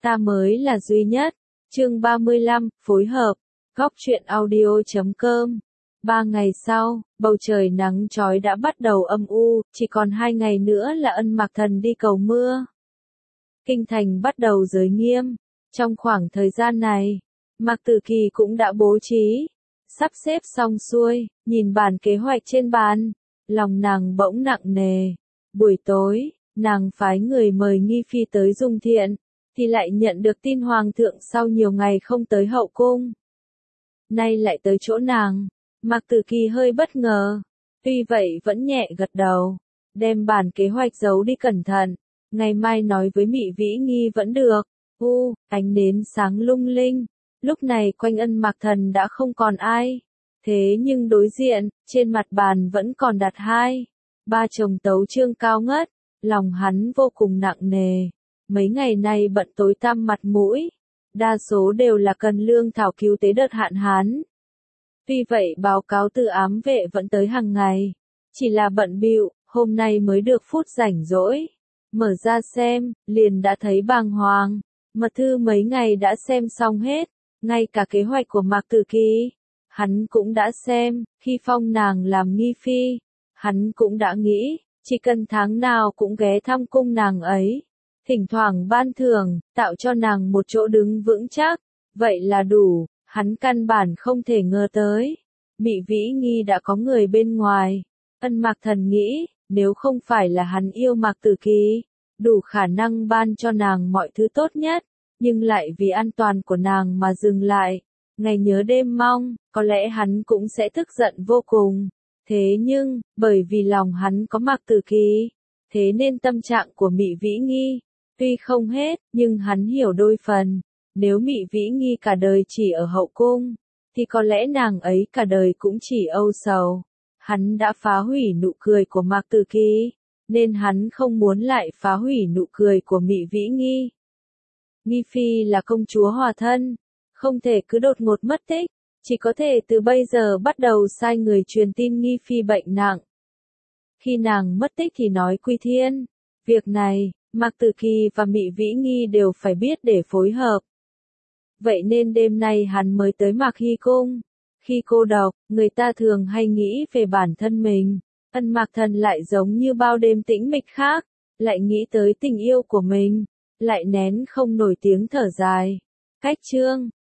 ta mới là duy nhất. Chương 35, phối hợp, góc truyện audio.com. 3 ngày sau, bầu trời nắng chói đã bắt đầu âm u, chỉ còn 2 ngày nữa là Ân Mạc Thần đi cầu mưa. Kinh thành bắt đầu giới nghiêm. Trong khoảng thời gian này, Mạc Tử Kỳ cũng đã bố trí, sắp xếp xong xuôi, nhìn bản kế hoạch trên bàn, lòng nàng bỗng nặng nề. Buổi tối, nàng phái người mời Nghi Phi tới Dung Thiện, thì lại nhận được tin Hoàng thượng sau nhiều ngày không tới hậu cung. Nay lại tới chỗ nàng, Mạc Tử Kỳ hơi bất ngờ, tuy vậy vẫn nhẹ gật đầu, đem bản kế hoạch giấu đi cẩn thận, ngày mai nói với Mị Vĩ Nghi vẫn được. Ánh nến sáng lung linh, lúc này quanh Ân Mạc Thần đã không còn ai, thế nhưng đối diện, trên mặt bàn vẫn còn đặt 2-3 chồng tấu chương cao ngất, lòng hắn vô cùng nặng nề, mấy ngày nay bận tối tăm mặt mũi, đa số đều là cần lương thảo cứu tế đợt hạn hán. Tuy vậy báo cáo từ ám vệ vẫn tới hàng ngày, chỉ là bận bịu, hôm nay mới được phút rảnh rỗi, mở ra xem, liền đã thấy bàng hoàng, mật thư mấy ngày đã xem xong hết, ngay cả kế hoạch của Mạc Tử Kỳ, hắn cũng đã xem, khi phong nàng làm Nghi Phi, hắn cũng đã nghĩ, chỉ cần tháng nào cũng ghé thăm cung nàng ấy, thỉnh thoảng ban thưởng, tạo cho nàng một chỗ đứng vững chắc, vậy là đủ, hắn căn bản không thể ngờ tới. Mị Vĩ Nghi đã có người bên ngoài, Ân Mạc Thần nghĩ, nếu không phải là hắn yêu Mạc Tử Kỳ, đủ khả năng ban cho nàng mọi thứ tốt nhất, nhưng lại vì an toàn của nàng mà dừng lại, ngày nhớ đêm mong, có lẽ hắn cũng sẽ tức giận vô cùng. Thế nhưng, bởi vì lòng hắn có Mạc Tử Kỳ, thế nên tâm trạng của Mị Vĩ Nghi, tuy không hết, nhưng hắn hiểu đôi phần. Nếu Mị Vĩ Nghi cả đời chỉ ở hậu cung, thì có lẽ nàng ấy cả đời cũng chỉ âu sầu. Hắn đã phá hủy nụ cười của Mạc Tử Kỳ, nên hắn không muốn lại phá hủy nụ cười của Mị Vĩ Nghi. Nghi Phi là công chúa hòa thân, không thể cứ đột ngột mất tích, chỉ có thể từ bây giờ bắt đầu sai người truyền tin Nghi Phi bệnh nặng. Khi nàng mất tích thì nói Quy Thiên, việc này, Mạc Tử Kỳ và Mị Vĩ Nghi đều phải biết để phối hợp. Vậy nên đêm nay hắn mới tới Mạc Hy Cung. Khi cô độc, người ta thường hay nghĩ về bản thân mình, Ân Mạc Thần lại giống như bao đêm tĩnh mịch khác, lại nghĩ tới tình yêu của mình, lại nén không nổi tiếng thở dài. Cách chương